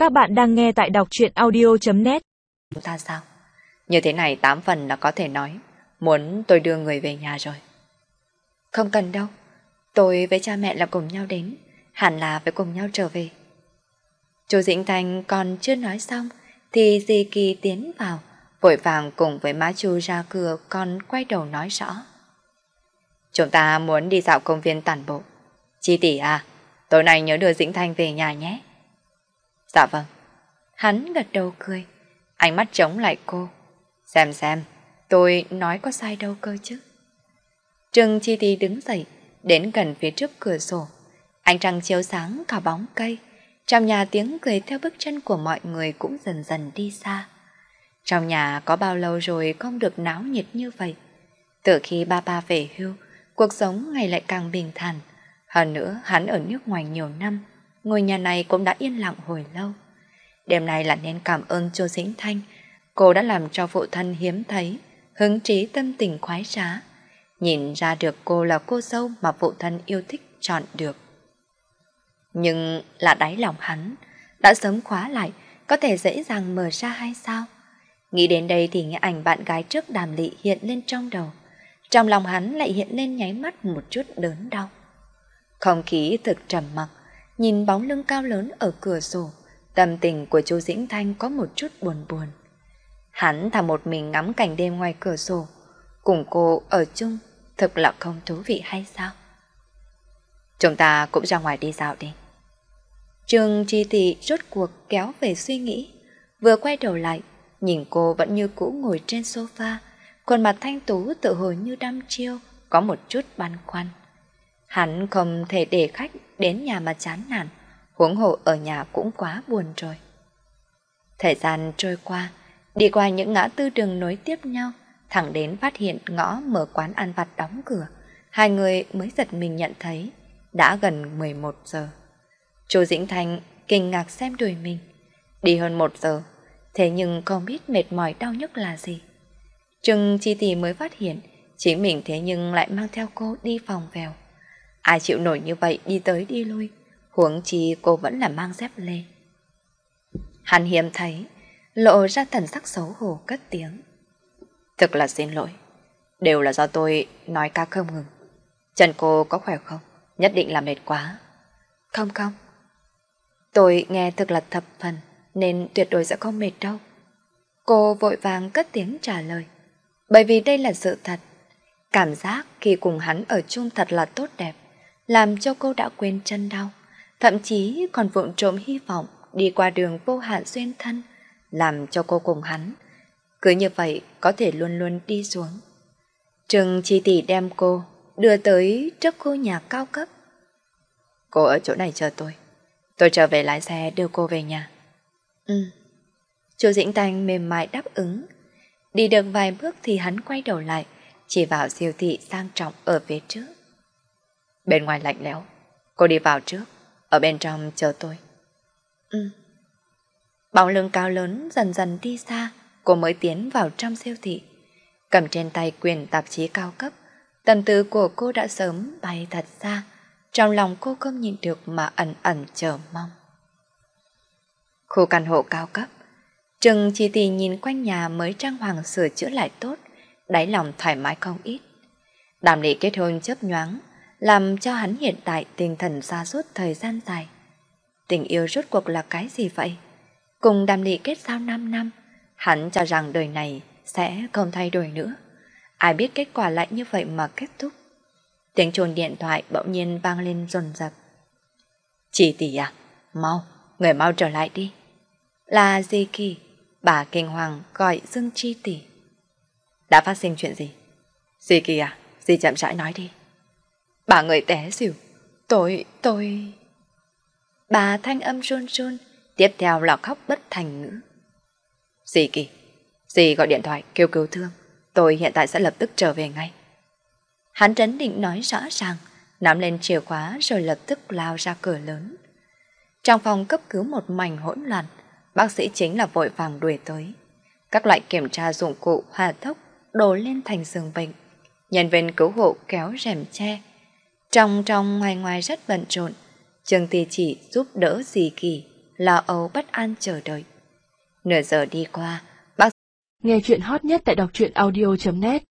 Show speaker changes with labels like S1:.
S1: Các bạn đang nghe tại đọc truyện audio.net.
S2: Chúng ta sao? Như thế này 8 phần là có thể nói muốn tôi đưa người về nhà rồi.
S3: Không cần đâu, tôi với cha mẹ là cùng nhau đến, hẳn là phải cùng nhau trở về. Chú Dĩnh Thanh còn chưa nói xong thì dì Kỳ tiến vào, vội vàng cùng với má chú ra cửa, còn quay đầu nói rõ.
S2: Chúng ta muốn đi dạo công viên tản bộ. Chi tỷ à, tối nay nhớ đưa Dĩnh Thanh về nhà nhé. Dạ vâng.
S3: Hắn gật đầu cười,
S2: ánh mắt chống lại cô. Xem, tôi nói có sai đâu cơ chứ.
S3: Trừng Chi Tỷ đứng dậy, đến gần phía trước cửa sổ. Ánh trăng chiếu sáng cả bóng cây. Trong nhà tiếng cười theo bước chân của mọi người cũng dần dần đi xa. Trong nhà có bao lâu rồi không được náo nhiệt như vậy. Từ khi ba về hưu, cuộc sống ngày lại càng bình thản. Hơn nữa hắn ở nước ngoài nhiều năm, ngôi nhà này cũng đã yên lặng hồi lâu. Đêm nay là nên cảm ơn Chu Dĩnh Thanh. Cô đã làm cho phụ thân hiếm thấy, hứng trí tâm tình khoái trá. Nhìn ra được cô là cô dâu mà phụ thân yêu thích chọn được. Nhưng là đáy lòng hắn đã sớm khóa lại, có thể dễ dàng mở ra hay sao? Nghĩ đến đây thì nghe ảnh bạn gái trước Đàm Lị hiện lên trong đầu. Trong lòng hắn lại hiện lên nháy mắt một chút đớn đau. Không khí thực trầm mặc, nhìn bóng lưng cao lớn ở cửa sổ, tâm tình của chú Dĩnh Thanh có một chút buồn buồn. Hắn thà một mình ngắm cảnh đêm ngoài cửa sổ, cùng cô ở chung, thực là không thú vị hay sao?
S2: Chúng ta cũng ra ngoài đi dạo đi.
S3: Trương Chi Tỷ rốt cuộc kéo về suy nghĩ, vừa quay đầu lại, nhìn cô vẫn như cũ ngồi trên sofa, khuôn mặt thanh tú tự hồ như đăm chiêu, có một chút băn khoăn. Hắn không thể để khách đến nhà mà chán nản, huống hồ ở nhà cũng quá buồn rồi. Thời gian trôi qua, đi qua những ngã tư đường nối tiếp nhau, thẳng đến phát hiện ngõ mở quán ăn vặt đóng cửa, hai người mới giật mình nhận thấy đã gần 11 giờ. Chu Dĩnh Thanh kinh ngạc xem đuổi mình, đi hơn 1 giờ, thế nhưng không biết mệt mỏi đau nhức là gì. Trừng Chi Tỷ mới phát hiện chính mình thế nhưng lại mang theo cô đi phòng vèo. Ai chịu nổi như vậy đi tới đi lui, huống chi cô vẫn là mang dép lê. Hắn hiếm thấy, lộ ra thần sắc xấu hổ cất tiếng.
S2: Thực là xin lỗi, đều là do tôi nói ca không ngừng. Chân cô có khỏe không? Nhất định là mệt quá.
S3: Không, tôi nghe thực là thập phần, nên tuyệt đối sẽ không mệt đâu. Cô vội vàng cất tiếng trả lời, bởi vì đây là sự thật. Cảm giác khi cùng hắn ở chung thật là tốt đẹp, làm cho cô đã quên chân đau, thậm chí còn vụng trộm hy vọng đi qua đường vô hạn duyên thân, làm cho cô cùng hắn cứ như vậy có thể luôn luôn đi xuống. Trừng Chi Tỷ đem cô đưa tới trước khu nhà cao cấp.
S2: Cô ở chỗ này chờ tôi trở về lái xe đưa cô về nhà.
S3: Chu Dĩnh Thanh mềm mại đáp ứng. Đi được vài bước thì hắn quay đầu lại, chỉ vào siêu thị sang trọng ở phía trước.
S2: Bên ngoài lạnh lẽo, cô đi vào trước, ở bên trong chờ tôi.
S3: Bóng lưng cao lớn dần dần đi xa, cô mới tiến vào trong siêu thị. Cầm trên tay quyển tạp chí cao cấp, tâm tư của cô đã sớm bay thật xa, trong lòng cô không nhịn được mà ẩn ẩn chờ mong. Khu căn hộ cao cấp, Trừng Chi Tỷ nhìn quanh nhà mới trang hoàng sửa chữa lại tốt, đáy lòng thoải mái không ít. Đàm Lị kết hôn chớp nhoáng, làm cho hắn hiện tại tinh thần sa sút thời gian dài. Tình yêu rốt cuộc là cái gì vậy? Cùng Đàm Lị kết giao 5 năm, hắn cho rằng đời này sẽ không thay đổi nữa. Ai biết kết quả lại như vậy mà kết thúc. Tiếng chuông điện thoại bỗng nhiên vang lên dồn dập.
S2: Chị Tỷ à, người mau trở lại đi.
S3: Là Di Kỳ, bà kinh hoàng gọi Dương Chi Tỷ.
S2: Đã phát sinh chuyện gì? Di Kỳ à, Di chậm rãi nói đi.
S3: Bà người té xỉu, tôi... Bà thanh âm run run, tiếp theo là khóc bất thành ngữ.
S2: Di Kỳ, Di gọi điện thoại kêu cứu thương, tôi hiện tại sẽ lập tức trở về ngay.
S3: Hắn trấn định nói rõ ràng, nắm lên chìa khóa rồi lập tức lao ra cửa lớn. Trong phòng cấp cứu một mảnh hỗn loạn, bác sĩ chính là vội vàng đuổi tới. Các loại kiểm tra dụng cụ hòa tốc đổ lên thành giường bệnh. Nhân viên cứu hộ kéo rèm che. Trong ngoài rất bận rộn. Trương Tỷ chỉ giúp đỡ Di Kỳ
S2: lo âu bất an chờ đợi. Nửa giờ đi qua, bác
S1: Nghe chuyện hot nhất tại đọc truyện audio.net